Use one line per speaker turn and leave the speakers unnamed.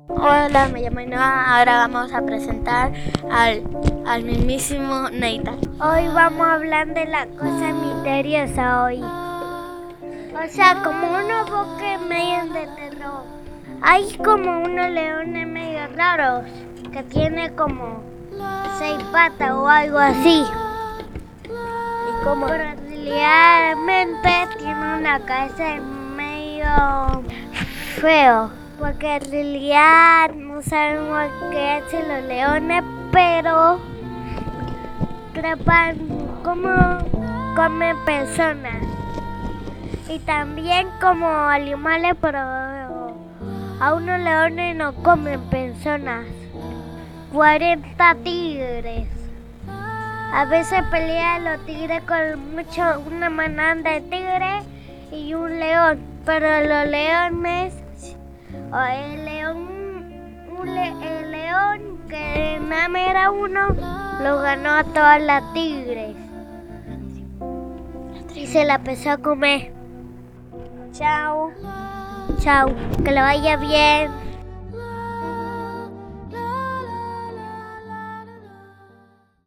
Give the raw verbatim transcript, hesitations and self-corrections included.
Hola, me llamo Ainhoa. Ahora vamos a presentar al, al mismísimo Nathan.
Hoy vamos a hablar de la cosa misteriosa hoy. O sea, como unos bosques medio de terror. Hay como unos leones medio raros que tienen como seis patas o algo así.
¿Y cómo?
Pero realmente tiene una cabeza medio feo. Porque en realidad no sabemos qué hacen los leones, pero trepan como comen personas. Y también como animales, pero a unos leones no comen personas. cuarenta tigres. A veces pelean los tigres con mucho, una manada de tigres y un león. Pero los leones, o el león, un le, el león que nada más era uno, lo ganó a todas las tigres. Y se la empezó a comer. Chao. Chao. Que le vaya bien.